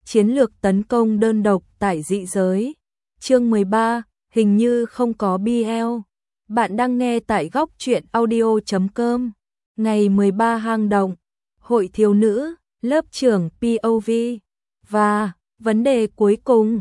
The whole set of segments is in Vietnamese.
Chiến lược tấn công đơn độc tại dị giới. Chương 13, hình như không có BL. Bạn đang nghe tại góc truyện audio.com. Ngày 13 hang động, hội thiếu nữ, lớp trưởng POV. Và vấn đề cuối cùng,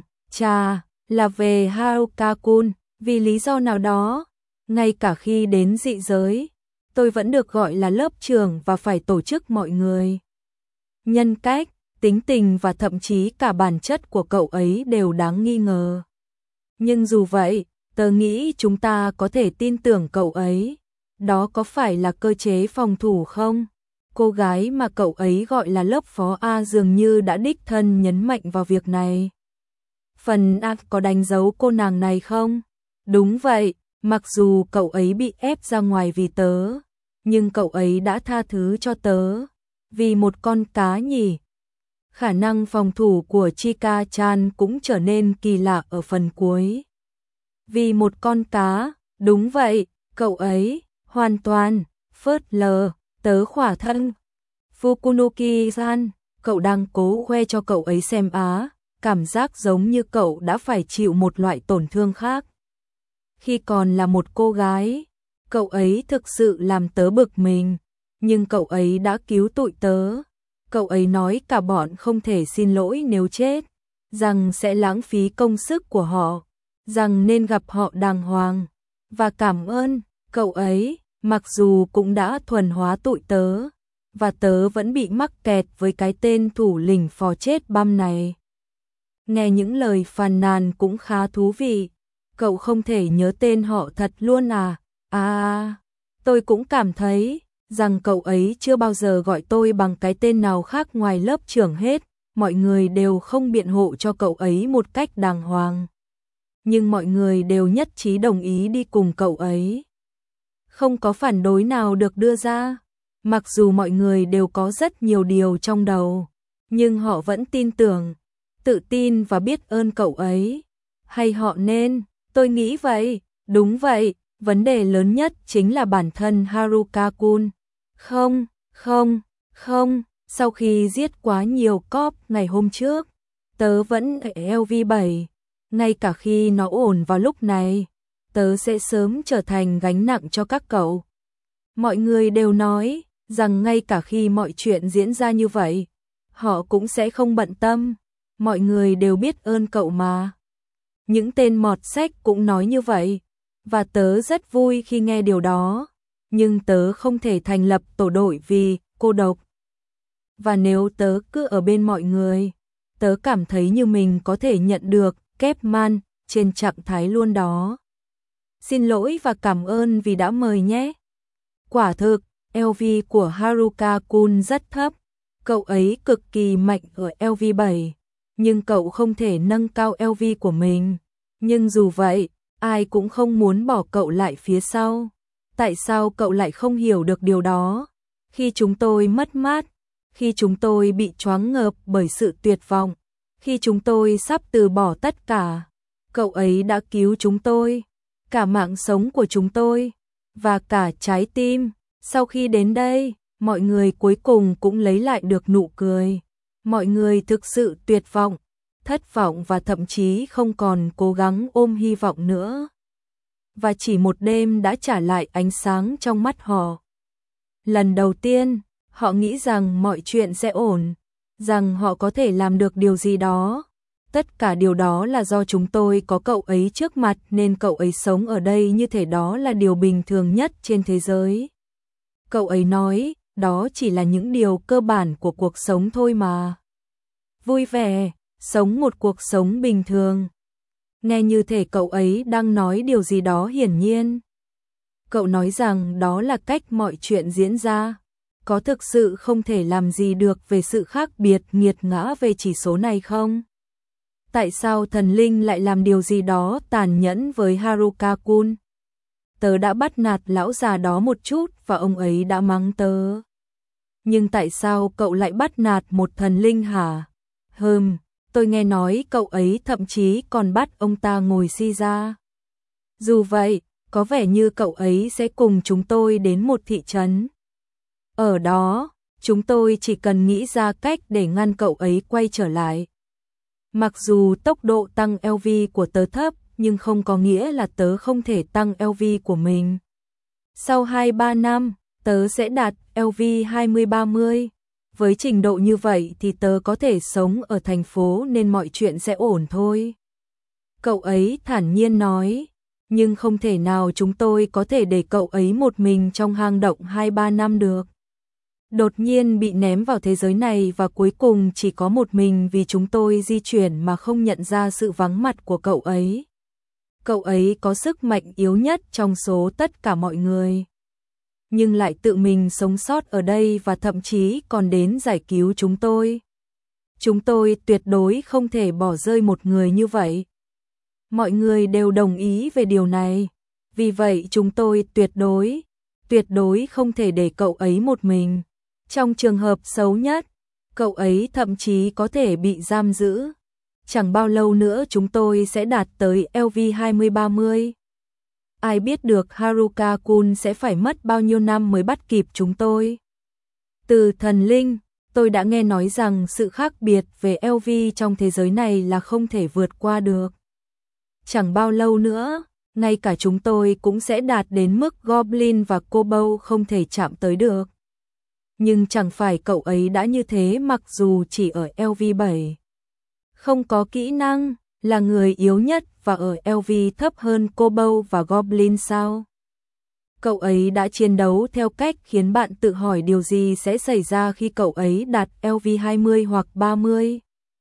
là về Haruka-kun. Vì lý do nào đó, ngay cả khi đến dị giới, tôi vẫn được gọi là lớp trưởng và phải tổ chức mọi người. Nhân cách, tính tình và thậm chí cả bản chất của cậu ấy đều đáng nghi ngờ. Nhưng dù vậy, tớ nghĩ chúng ta có thể tin tưởng cậu ấy. Đó có phải là cơ chế phòng thủ không? Cô gái mà cậu ấy gọi là lớp phó A dường như đã đích thân nhấn mạnh vào việc này. Phần A có đánh dấu cô nàng này không? Đúng vậy, mặc dù cậu ấy bị ép ra ngoài vì tớ, nhưng cậu ấy đã tha thứ cho tớ. Vì một con cá nhỉ? Khả năng phòng thủ của Chika-chan cũng trở nên kỳ lạ ở phần cuối. Vì một con cá, đúng vậy, cậu ấy hoàn toàn phớt lờ tớ khỏa thân. Fukunuki-san, cậu đang cố khoe cho cậu ấy xem á, cảm giác giống như cậu đã phải chịu một loại tổn thương khác. Khi còn là một cô gái, cậu ấy thực sự làm tớ bực mình, nhưng cậu ấy đã cứu tụi tớ. Cậu ấy nói cả bọn không thể xin lỗi nếu chết, rằng sẽ lãng phí công sức của họ, rằng nên gặp họ đàng hoàng. Và cảm ơn, cậu ấy, mặc dù cũng đã thuần hóa tụi tớ, và tớ vẫn bị mắc kẹt với cái tên thủ lĩnh phò chết băm này. Nghe những lời phàn nàn cũng khá thú vị. Cậu không thể nhớ tên họ thật luôn à? Tôi cũng cảm thấy rằng cậu ấy chưa bao giờ gọi tôi bằng cái tên nào khác ngoài lớp trưởng hết. Mọi người đều không biện hộ cho cậu ấy một cách đàng hoàng. Nhưng mọi người đều nhất trí đồng ý đi cùng cậu ấy. Không có phản đối nào được đưa ra. Mặc dù mọi người đều có rất nhiều điều trong đầu, nhưng họ vẫn tin tưởng, tự tin và biết ơn cậu ấy. Hay họ nên, tôi nghĩ vậy, đúng vậy, vấn đề lớn nhất chính là bản thân Haruka-kun. Không, sau khi giết quá nhiều cop ngày hôm trước, tớ vẫn ở LV7, ngay cả khi nó ổn vào lúc này, tớ sẽ sớm trở thành gánh nặng cho các cậu. Mọi người đều nói rằng ngay cả khi mọi chuyện diễn ra như vậy, họ cũng sẽ không bận tâm, mọi người đều biết ơn cậu mà. Những tên mọt sách cũng nói như vậy, và tớ rất vui khi nghe điều đó, nhưng tớ không thể thành lập tổ đội vì cô độc. Và nếu tớ cứ ở bên mọi người, tớ cảm thấy như mình có thể nhận được kép man trên trạng thái luôn đó. Xin lỗi và cảm ơn vì đã mời nhé. Quả thực, LV của Haruka-kun rất thấp, cậu ấy cực kỳ mạnh ở LV7, nhưng cậu không thể nâng cao LV của mình. Nhưng dù vậy, ai cũng không muốn bỏ cậu lại phía sau. Tại sao cậu lại không hiểu được điều đó? Khi chúng tôi mất mát, khi chúng tôi bị choáng ngợp bởi sự tuyệt vọng, khi chúng tôi sắp từ bỏ tất cả, cậu ấy đã cứu chúng tôi, cả mạng sống của chúng tôi, và cả trái tim. Sau khi đến đây, mọi người cuối cùng cũng lấy lại được nụ cười. Mọi người thực sự tuyệt vọng, thất vọng và thậm chí không còn cố gắng ôm hy vọng nữa. Và chỉ một đêm đã trả lại ánh sáng trong mắt họ. Lần đầu tiên, họ nghĩ rằng mọi chuyện sẽ ổn, rằng họ có thể làm được điều gì đó. Tất cả điều đó là do chúng tôi có cậu ấy trước mặt nên cậu ấy sống ở đây như thể đó là điều bình thường nhất trên thế giới. Cậu ấy nói, đó chỉ là những điều cơ bản của cuộc sống thôi mà. Vui vẻ, sống một cuộc sống bình thường. Nghe như thể cậu ấy đang nói điều gì đó hiển nhiên. Cậu nói rằng đó là cách mọi chuyện diễn ra. Có thực sự không thể làm gì được về sự khác biệt nghiệt ngã về chỉ số này không? Tại sao thần linh lại làm điều gì đó tàn nhẫn với Haruka-kun? Tớ đã bắt nạt lão già đó một chút và ông ấy đã mắng tớ. Nhưng tại sao cậu lại bắt nạt một thần linh hả? Tôi nghe nói cậu ấy thậm chí còn bắt ông ta ngồi si ra. Dù vậy, có vẻ như cậu ấy sẽ cùng chúng tôi đến một thị trấn. Ở đó, chúng tôi chỉ cần nghĩ ra cách để ngăn cậu ấy quay trở lại. Mặc dù tốc độ tăng LV của tớ thấp, nhưng không có nghĩa là tớ không thể tăng LV của mình. Sau 2-3 năm, tớ sẽ đạt LV 20-30. Với trình độ như vậy thì tớ có thể sống ở thành phố nên mọi chuyện sẽ ổn thôi. Cậu ấy thản nhiên nói, nhưng không thể nào chúng tôi có thể để cậu ấy một mình trong hang động 2-3 năm được. Đột nhiên bị ném vào thế giới này và cuối cùng chỉ có một mình vì chúng tôi di chuyển mà không nhận ra sự vắng mặt của cậu ấy. Cậu ấy có sức mạnh yếu nhất trong số tất cả mọi người, nhưng lại tự mình sống sót ở đây và thậm chí còn đến giải cứu chúng tôi. Chúng tôi tuyệt đối không thể bỏ rơi một người như vậy. Mọi người đều đồng ý về điều này, vì vậy chúng tôi tuyệt đối không thể để cậu ấy một mình. Trong trường hợp xấu nhất, cậu ấy thậm chí có thể bị giam giữ. Chẳng bao lâu nữa chúng tôi sẽ đạt tới LV 20-30. Ai biết được Haruka-kun sẽ phải mất bao nhiêu năm mới bắt kịp chúng tôi. Từ thần linh, tôi đã nghe nói rằng sự khác biệt về LV trong thế giới này là không thể vượt qua được. Chẳng bao lâu nữa, ngay cả chúng tôi cũng sẽ đạt đến mức Goblin và Kobold không thể chạm tới được. Nhưng chẳng phải cậu ấy đã như thế mặc dù chỉ ở LV 7. Không có kỹ năng, là người yếu nhất và ở LV thấp hơn Kobold và Goblin sao? Cậu ấy đã chiến đấu theo cách khiến bạn tự hỏi điều gì sẽ xảy ra khi cậu ấy đạt LV 20 hoặc 30.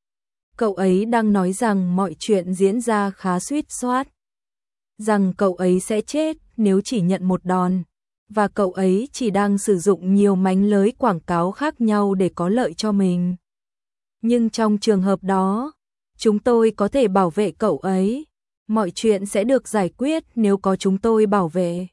Cậu ấy đang nói rằng mọi chuyện diễn ra khá xuýt xoát. Rằng cậu ấy sẽ chết nếu chỉ nhận một đòn. Và cậu ấy chỉ đang sử dụng nhiều mánh lới quảng cáo khác nhau để có lợi cho mình. Nhưng trong trường hợp đó, chúng tôi có thể bảo vệ cậu ấy. Mọi chuyện sẽ được giải quyết nếu có chúng tôi bảo vệ.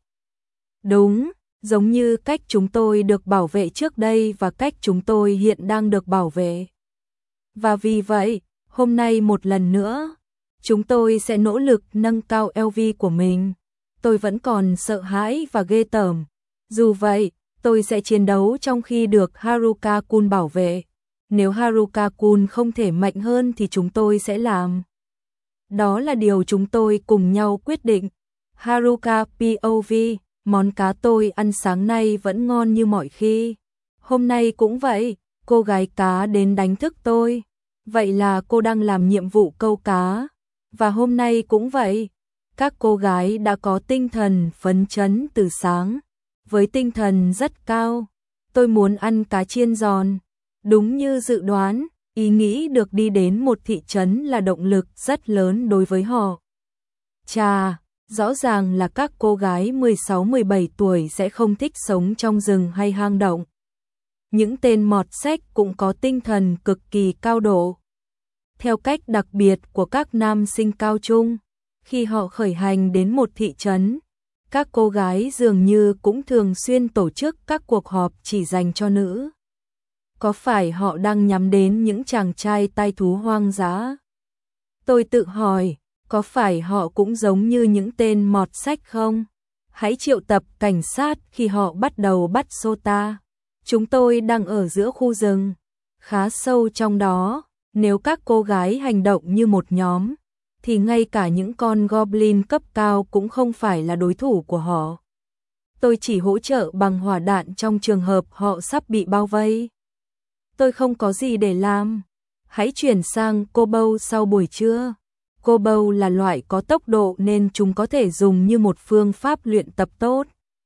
Đúng, giống như cách chúng tôi được bảo vệ trước đây và cách chúng tôi hiện đang được bảo vệ. Và vì vậy, hôm nay một lần nữa, chúng tôi sẽ nỗ lực nâng cao LV của mình. Tôi vẫn còn sợ hãi và ghê tởm. Dù vậy, tôi sẽ chiến đấu trong khi được Haruka-kun bảo vệ. Nếu Haruka-kun không thể mạnh hơn thì chúng tôi sẽ làm. Đó là điều chúng tôi cùng nhau quyết định. Haruka POV, món cá tôi ăn sáng nay vẫn ngon như mọi khi. Hôm nay cũng vậy, cô gái cá đến đánh thức tôi. Vậy là cô đang làm nhiệm vụ câu cá. Và hôm nay cũng vậy. Các cô gái đã có tinh thần phấn chấn từ sáng. Với tinh thần rất cao, tôi muốn ăn cá chiên giòn. Đúng như dự đoán, ý nghĩ được đi đến một thị trấn là động lực rất lớn đối với họ. Chà, rõ ràng là các cô gái 16-17 tuổi sẽ không thích sống trong rừng hay hang động. Những tên mọt sách cũng có tinh thần cực kỳ cao độ. Theo cách đặc biệt của các nam sinh cao trung, khi họ khởi hành đến một thị trấn, các cô gái dường như cũng thường xuyên tổ chức các cuộc họp chỉ dành cho nữ. Có phải họ đang nhắm đến những chàng trai tai thú hoang dã? Tôi tự hỏi, có phải họ cũng giống như những tên mọt sách không? Hãy triệu tập cảnh sát khi họ bắt đầu bắt Sota. Chúng tôi đang ở giữa khu rừng, khá sâu trong đó. Nếu các cô gái hành động như một nhóm, thì ngay cả những con goblin cấp cao cũng không phải là đối thủ của họ. Tôi chỉ hỗ trợ bằng hỏa đạn trong trường hợp họ sắp bị bao vây. Tôi không có gì để làm. Hãy chuyển sang Kobold sau buổi trưa. Kobold là loại có tốc độ nên chúng có thể dùng như một phương pháp luyện tập tốt.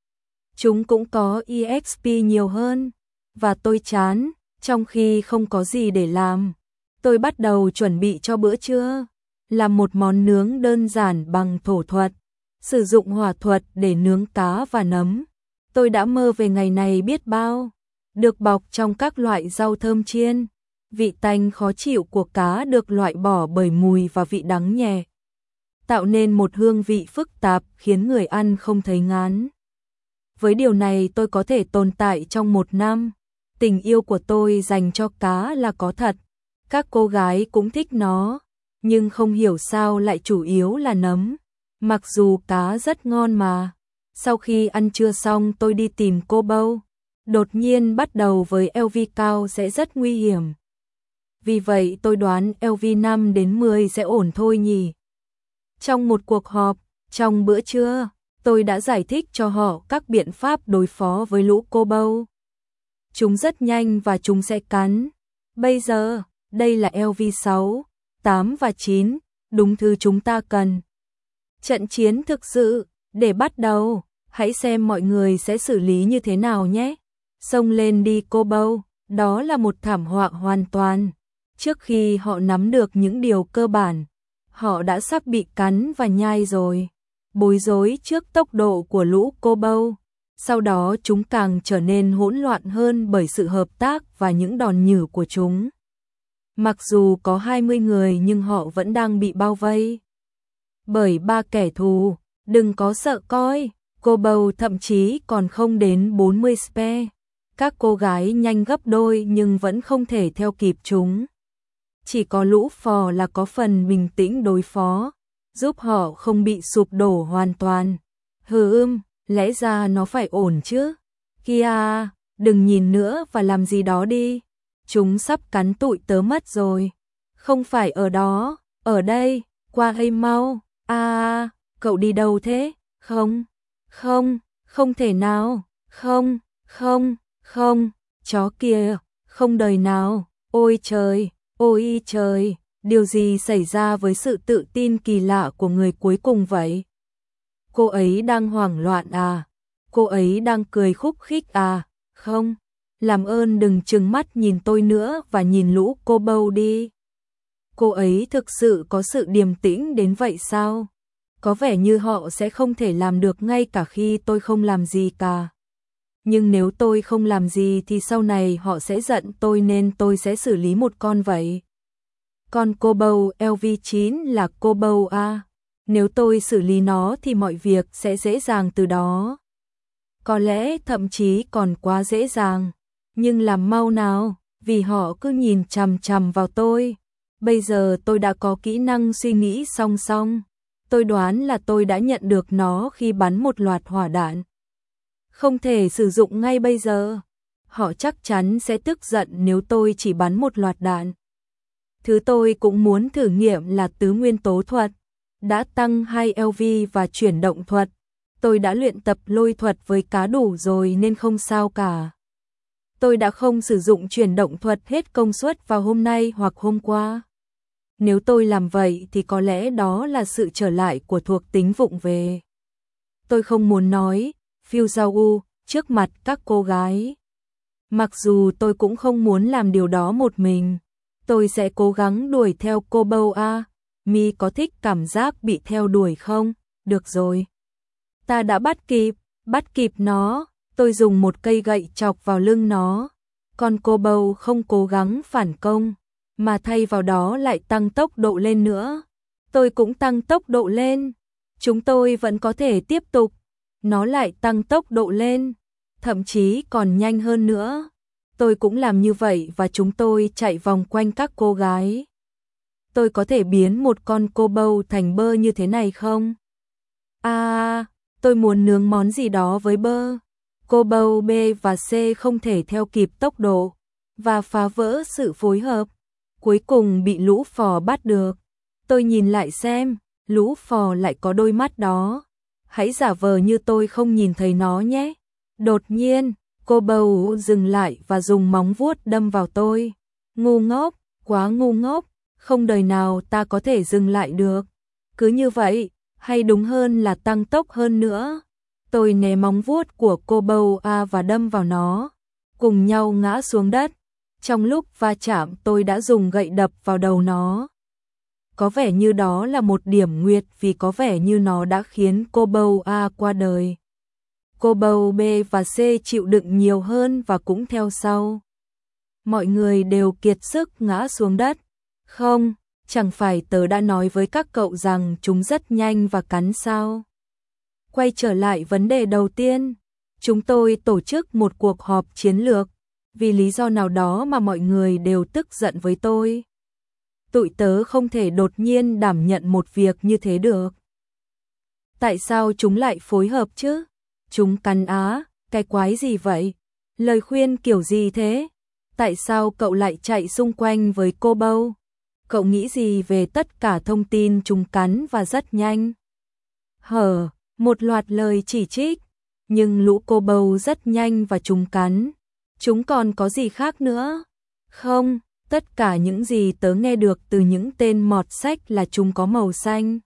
Chúng cũng có EXP nhiều hơn. Và tôi chán, trong khi không có gì để làm. Tôi bắt đầu chuẩn bị cho bữa trưa. Làm một món nướng đơn giản bằng thổ thuật. Sử dụng hỏa thuật để nướng cá và nấm. Tôi đã mơ về ngày này biết bao. Được bọc trong các loại rau thơm chiên. Vị tanh khó chịu của cá được loại bỏ bởi mùi và vị đắng nhẹ. Tạo nên một hương vị phức tạp khiến người ăn không thấy ngán. Với điều này tôi có thể tồn tại trong 1 năm. Tình yêu của tôi dành cho cá là có thật. Các cô gái cũng thích nó. Nhưng không hiểu sao lại chủ yếu là nấm. Mặc dù cá rất ngon mà. Sau khi ăn trưa xong tôi đi tìm cô Bâu. Đột nhiên bắt đầu với LV cao sẽ rất nguy hiểm. vì vậy tôi đoán LV 5 đến 10 sẽ ổn thôi nhỉ. Trong một cuộc họp, trong bữa trưa, tôi đã giải thích cho họ các biện pháp đối phó với lũ cô bâu. Chúng rất nhanh và chúng sẽ cắn. Bây giờ, đây là LV 6, 8 và 9, đúng thứ chúng ta cần. Trận chiến thực sự, để bắt đầu, hãy xem mọi người sẽ xử lý như thế nào nhé. Xông lên đi cô bâu, đó là một thảm họa hoàn toàn. Trước khi họ nắm được những điều cơ bản, họ đã sắp bị cắn và nhai rồi. Bối rối trước tốc độ của lũ cô bâu. Sau đó chúng càng trở nên hỗn loạn hơn bởi sự hợp tác và những đòn nhử của chúng. Mặc dù có 20 người nhưng họ vẫn đang bị bao vây bởi 3 kẻ thù. Đừng có sợ coi, cô bâu thậm chí còn không đến 40 spe. Các cô gái nhanh gấp đôi nhưng vẫn không thể theo kịp chúng. Chỉ có lũ phò là có phần bình tĩnh đối phó, giúp họ không bị sụp đổ hoàn toàn. Lẽ ra nó phải ổn chứ. Kia, đừng nhìn nữa và làm gì đó đi. Chúng sắp cắn tụi tớ mất rồi. Không phải ở đó, ở đây, qua đây mau. Cậu đi đâu thế? Không thể nào. Không, chó kia, không đời nào. Ôi trời, điều gì xảy ra với sự tự tin kỳ lạ của người cuối cùng vậy? Cô ấy đang hoảng loạn à? Cô ấy đang cười khúc khích à? Không, làm ơn đừng trừng mắt nhìn tôi nữa và nhìn lũ cô bâu đi. Cô ấy thực sự có sự điềm tĩnh đến vậy sao? Có vẻ như họ sẽ không thể làm được ngay cả khi tôi không làm gì cả. Nhưng nếu tôi không làm gì thì sau này họ sẽ giận tôi nên tôi sẽ xử lý một con vậy. Con cô bâu LV9 là cô bâu A. Nếu tôi xử lý nó thì mọi việc sẽ dễ dàng từ đó. Có lẽ thậm chí còn quá dễ dàng. Nhưng làm mau nào, vì họ cứ nhìn chằm chằm vào tôi. Bây giờ tôi đã có kỹ năng suy nghĩ song song. Tôi đoán là tôi đã nhận được nó khi bắn một loạt hỏa đạn. Không thể sử dụng ngay bây giờ. Họ chắc chắn sẽ tức giận nếu tôi chỉ bắn một loạt đạn. Thứ tôi cũng muốn thử nghiệm là tứ nguyên tố thuật. Đã tăng 2 LV và chuyển động thuật. Tôi đã luyện tập lôi thuật với cá đủ rồi nên không sao cả. Tôi đã không sử dụng chuyển động thuật hết công suất vào hôm nay hoặc hôm qua. Nếu tôi làm vậy thì có lẽ đó là sự trở lại của thuộc tính vụng về. Tôi không muốn nói phiêu giao u trước mặt các cô gái. Mặc dù tôi cũng không muốn làm điều đó một mình. Tôi sẽ cố gắng đuổi theo cô bâu A. Mi có thích cảm giác bị theo đuổi không? Được rồi. Ta đã bắt kịp nó. Tôi dùng một cây gậy chọc vào lưng nó. Còn cô bâu không cố gắng phản công, mà thay vào đó lại tăng tốc độ lên nữa. Tôi cũng tăng tốc độ lên. Chúng tôi vẫn có thể tiếp tục. Nó lại tăng tốc độ lên, thậm chí còn nhanh hơn nữa. Tôi cũng làm như vậy và chúng tôi chạy vòng quanh các cô gái. Tôi có thể biến một con cô bâu thành bơ như thế này không? Tôi muốn nướng món gì đó với bơ. Cô bâu B và C không thể theo kịp tốc độ và phá vỡ sự phối hợp. Cuối cùng bị lũ phò bắt được. Tôi nhìn lại xem, lũ phò lại có đôi mắt đó. Hãy giả vờ như tôi không nhìn thấy nó nhé. Đột nhiên, cô bâu dừng lại và dùng móng vuốt đâm vào tôi. Ngu ngốc, quá ngu ngốc, không đời nào ta có thể dừng lại được. Cứ như vậy, hay đúng hơn là tăng tốc hơn nữa. Tôi né móng vuốt của cô bâu A và đâm vào nó. Cùng nhau ngã xuống đất. Trong lúc va chạm tôi đã dùng gậy đập vào đầu nó. Có vẻ như đó là một điểm nguyệt vì có vẻ như nó đã khiến cô bâu A qua đời. Cô bâu B và C chịu đựng nhiều hơn và cũng theo sau. Mọi người đều kiệt sức ngã xuống đất. Không, chẳng phải tớ đã nói với các cậu rằng chúng rất nhanh và cắn sao? Quay trở lại vấn đề đầu tiên, chúng tôi tổ chức một cuộc họp chiến lược. Vì lý do nào đó mà mọi người đều tức giận với tôi. Tụi tớ không thể đột nhiên đảm nhận một việc như thế được. Tại sao chúng lại phối hợp chứ? Chúng cắn á, cái quái gì vậy? Lời khuyên kiểu gì thế? Tại sao cậu lại chạy xung quanh với cô bâu? Cậu nghĩ gì về tất cả thông tin chúng cắn và rất nhanh? Một loạt lời chỉ trích. Nhưng lũ cô bâu rất nhanh và chúng cắn. Chúng còn có gì khác nữa? Không, tất cả những gì tớ nghe được từ những tên mọt sách là chúng có màu xanh.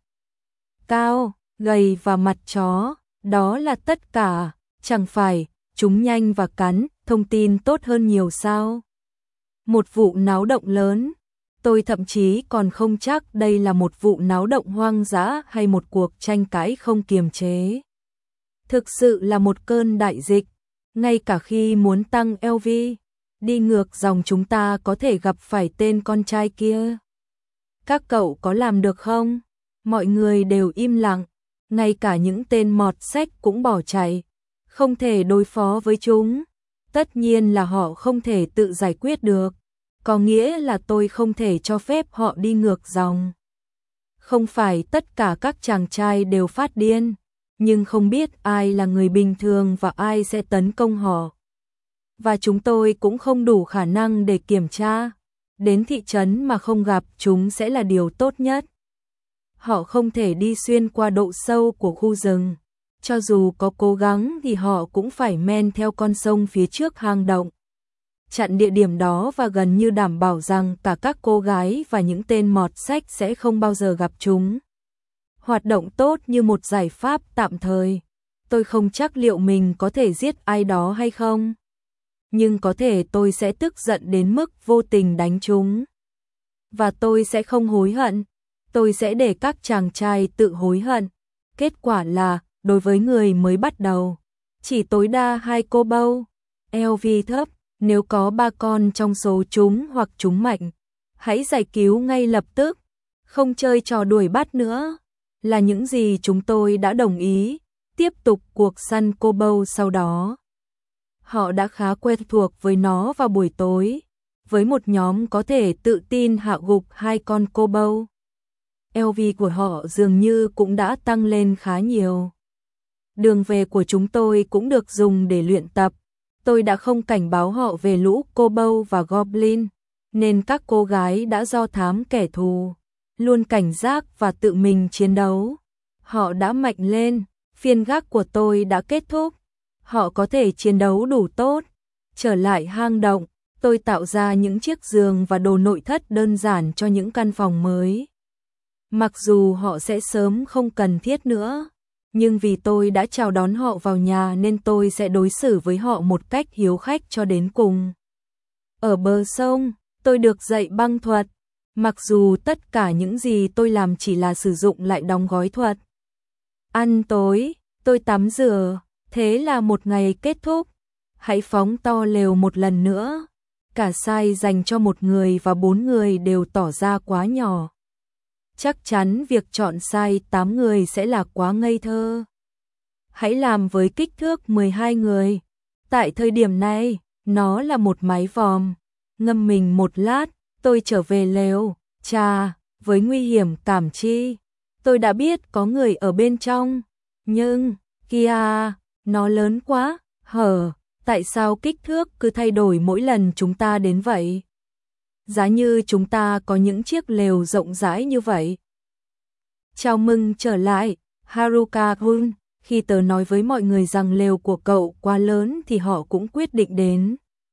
Cao, gầy và mặt chó, đó là tất cả, chẳng phải, chúng nhanh và cắn, thông tin tốt hơn nhiều sao? Một vụ náo động lớn, tôi thậm chí còn không chắc đây là một vụ náo động hoang dã hay một cuộc tranh cãi không kiềm chế. Thực sự là một cơn đại dịch, ngay cả khi muốn tăng LV, đi ngược dòng chúng ta có thể gặp phải tên con trai kia. Các cậu có làm được không? Mọi người đều im lặng, ngay cả những tên mọt sách cũng bỏ chạy, không thể đối phó với chúng. Tất nhiên là họ không thể tự giải quyết được, có nghĩa là tôi không thể cho phép họ đi ngược dòng. Không phải tất cả các chàng trai đều phát điên, nhưng không biết ai là người bình thường và ai sẽ tấn công họ. Và chúng tôi cũng không đủ khả năng để kiểm tra. Đến thị trấn mà không gặp chúng sẽ là điều tốt nhất. Họ không thể đi xuyên qua độ sâu của khu rừng. Cho dù có cố gắng thì họ cũng phải men theo con sông phía trước hang động. Chặn địa điểm đó và gần như đảm bảo rằng cả các cô gái và những tên mọt sách sẽ không bao giờ gặp chúng. Hoạt động tốt như một giải pháp tạm thời. Tôi không chắc liệu mình có thể giết ai đó hay không. Nhưng có thể tôi sẽ tức giận đến mức vô tình đánh chúng. Và tôi sẽ không hối hận. Tôi sẽ để các chàng trai tự hối hận. Kết quả là, đối với người mới bắt đầu, chỉ tối đa 2 cô bâu. LV thấp, nếu có 3 con trong số chúng hoặc chúng mạnh, hãy giải cứu ngay lập tức. Không chơi trò đuổi bắt nữa. Là những gì chúng tôi đã đồng ý. Tiếp tục cuộc săn cô bâu sau đó. Họ đã khá quen thuộc với nó vào buổi tối, với một nhóm có thể tự tin hạ gục 2 con cô bâu. LV của họ dường như cũng đã tăng lên khá nhiều. Đường về của chúng tôi cũng được dùng để luyện tập. Tôi đã không cảnh báo họ về lũ cô bâu và goblin, nên các cô gái đã do thám kẻ thù, luôn cảnh giác và tự mình chiến đấu. Họ đã mạnh lên, phiên gác của tôi đã kết thúc. Họ có thể chiến đấu đủ tốt. Trở lại hang động, tôi tạo ra những chiếc giường và đồ nội thất đơn giản cho những căn phòng mới. Mặc dù họ sẽ sớm không cần thiết nữa, nhưng vì tôi đã chào đón họ vào nhà nên tôi sẽ đối xử với họ một cách hiếu khách cho đến cùng. Ở bờ sông, tôi được dạy băng thuật, mặc dù tất cả những gì tôi làm chỉ là sử dụng lại đóng gói thuật. Ăn tối, tôi tắm rửa, thế là một ngày kết thúc. Hãy phóng to lều một lần nữa. Cả size dành cho 1 người và 4 người đều tỏ ra quá nhỏ. Chắc chắn việc chọn size 8 người sẽ là quá ngây thơ. Hãy làm với kích thước 12 người. Tại thời điểm này, nó là một mái vòm. Ngâm mình một lát, tôi trở về lều. Chà, với nguy hiểm cảm chi. Tôi đã biết có người ở bên trong. Nhưng, kìa, nó lớn quá. Tại sao kích thước cứ thay đổi mỗi lần chúng ta đến vậy? Giá như chúng ta có những chiếc lều rộng rãi như vậy. Chào mừng trở lại, Haruka-kun. Khi tớ nói với mọi người rằng lều của cậu quá lớn thì họ cũng quyết định đến.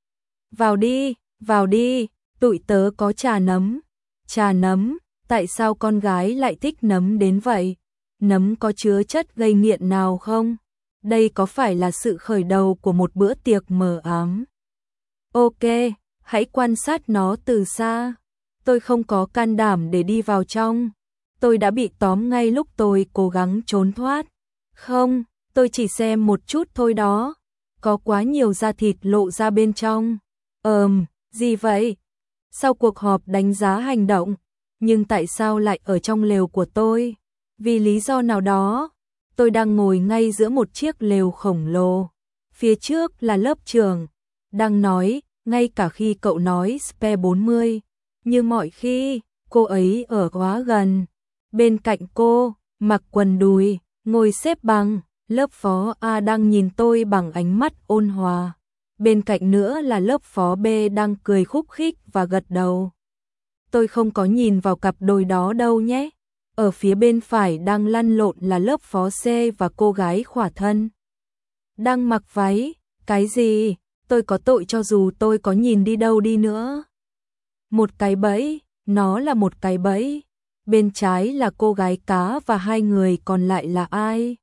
Vào đi, tụi tớ có trà nấm. Trà nấm, tại sao con gái lại thích nấm đến vậy? Nấm có chứa chất gây nghiện nào không? Đây có phải là sự khởi đầu của một bữa tiệc mờ ám? Ok, hãy quan sát nó từ xa. Tôi không có can đảm để đi vào trong. Tôi đã bị tóm ngay lúc tôi cố gắng trốn thoát. Không, tôi chỉ xem một chút thôi đó. Có quá nhiều da thịt lộ ra bên trong. Gì vậy? Sau cuộc họp đánh giá hành động, nhưng tại sao lại ở trong lều của tôi? Vì lý do nào đó, tôi đang ngồi ngay giữa một chiếc lều khổng lồ. Phía trước là lớp trưởng, đang nói, ngay cả khi cậu nói Spe 40. Như mọi khi, cô ấy ở quá gần. Bên cạnh cô, mặc quần đùi, ngồi xếp bằng, lớp phó A đang nhìn tôi bằng ánh mắt ôn hòa. Bên cạnh nữa là lớp phó B đang cười khúc khích và gật đầu. Tôi không có nhìn vào cặp đôi đó đâu nhé. Ở phía bên phải đang lăn lộn là lớp phó C và cô gái khỏa thân. Đang mặc váy, cái gì? Tôi có tội cho dù tôi có nhìn đi đâu đi nữa. Một cái bẫy, nó là một cái bẫy. Bên trái là cô gái cá và hai người còn lại là ai?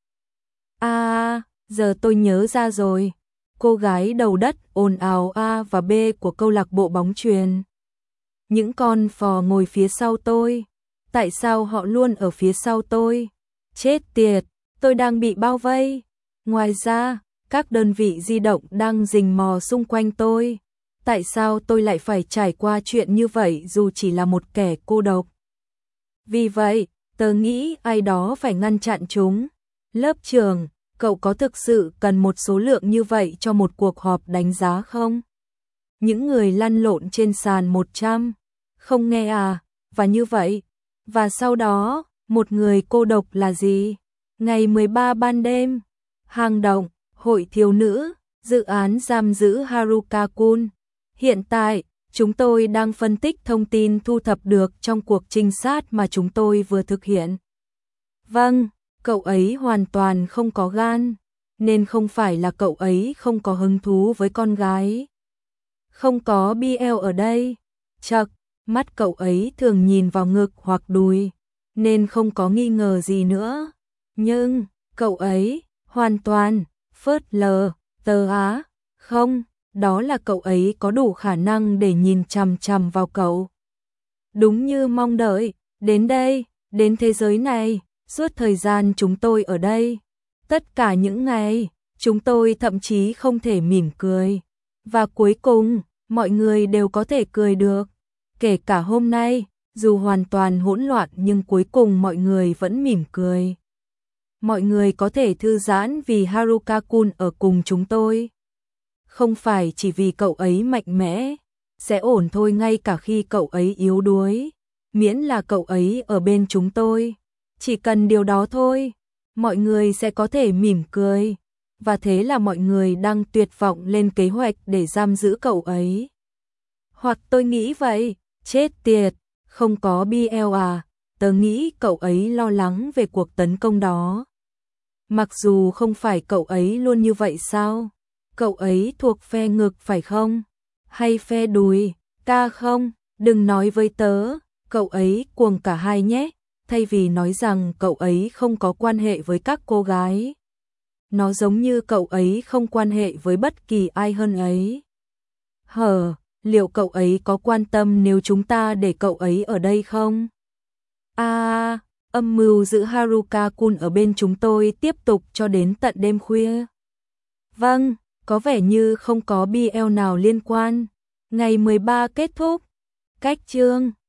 À, giờ tôi nhớ ra rồi. Cô gái đầu đất ồn ào A và B của câu lạc bộ bóng chuyền. Những con phò ngồi phía sau tôi. Tại sao họ luôn ở phía sau tôi? Chết tiệt, tôi đang bị bao vây. Ngoài ra, các đơn vị di động đang rình mò xung quanh tôi. Tại sao tôi lại phải trải qua chuyện như vậy dù chỉ là một kẻ cô độc? Vì vậy, tớ nghĩ ai đó phải ngăn chặn chúng. Lớp trưởng, cậu có thực sự cần một số lượng như vậy cho một cuộc họp đánh giá không? Những người lăn lộn trên sàn 100. Không nghe à? Và như vậy. Và sau đó, một người cô độc là gì? Ngày 13 ban đêm, hang động, hội thiếu nữ, dự án giam giữ Haruka Kun. Hiện tại, chúng tôi đang phân tích thông tin thu thập được trong cuộc trinh sát mà chúng tôi vừa thực hiện. Vâng, cậu ấy hoàn toàn không có gan, nên không phải là cậu ấy không có hứng thú với con gái. Không có BL ở đây. Chậc, mắt cậu ấy thường nhìn vào ngực hoặc đùi, nên không có nghi ngờ gì nữa. Nhưng, cậu ấy, hoàn toàn, phớt lờ, tờ á, không, đó là cậu ấy có đủ khả năng để nhìn chằm chằm vào cậu. Đúng như mong đợi, đến đây, đến thế giới này, suốt thời gian chúng tôi ở đây. Tất cả những ngày, chúng tôi thậm chí không thể mỉm cười. Và cuối cùng, mọi người đều có thể cười được. Kể cả hôm nay, dù hoàn toàn hỗn loạn nhưng cuối cùng mọi người vẫn mỉm cười. Mọi người có thể thư giãn vì Haruka Kun ở cùng chúng tôi. Không phải chỉ vì cậu ấy mạnh mẽ, sẽ ổn thôi ngay cả khi cậu ấy yếu đuối. Miễn là cậu ấy ở bên chúng tôi. Chỉ cần điều đó thôi, mọi người sẽ có thể mỉm cười. Và thế là mọi người đang tuyệt vọng lên kế hoạch để giam giữ cậu ấy. Hoặc tôi nghĩ vậy, chết tiệt, không có BL à, tớ nghĩ cậu ấy lo lắng về cuộc tấn công đó. Mặc dù không phải cậu ấy luôn như vậy sao? Cậu ấy thuộc phe ngực phải không? Hay phe đùi? Ca không? Đừng nói với tớ, cậu ấy cuồng cả hai nhé, thay vì nói rằng cậu ấy không có quan hệ với các cô gái. Nó giống như cậu ấy không quan hệ với bất kỳ ai hơn ấy. Liệu cậu ấy có quan tâm nếu chúng ta để cậu ấy ở đây không? Âm mưu giữ Haruka Kun ở bên chúng tôi tiếp tục cho đến tận đêm khuya. Vâng, có vẻ như không có BL nào liên quan. Ngày 13 kết thúc. Cách chương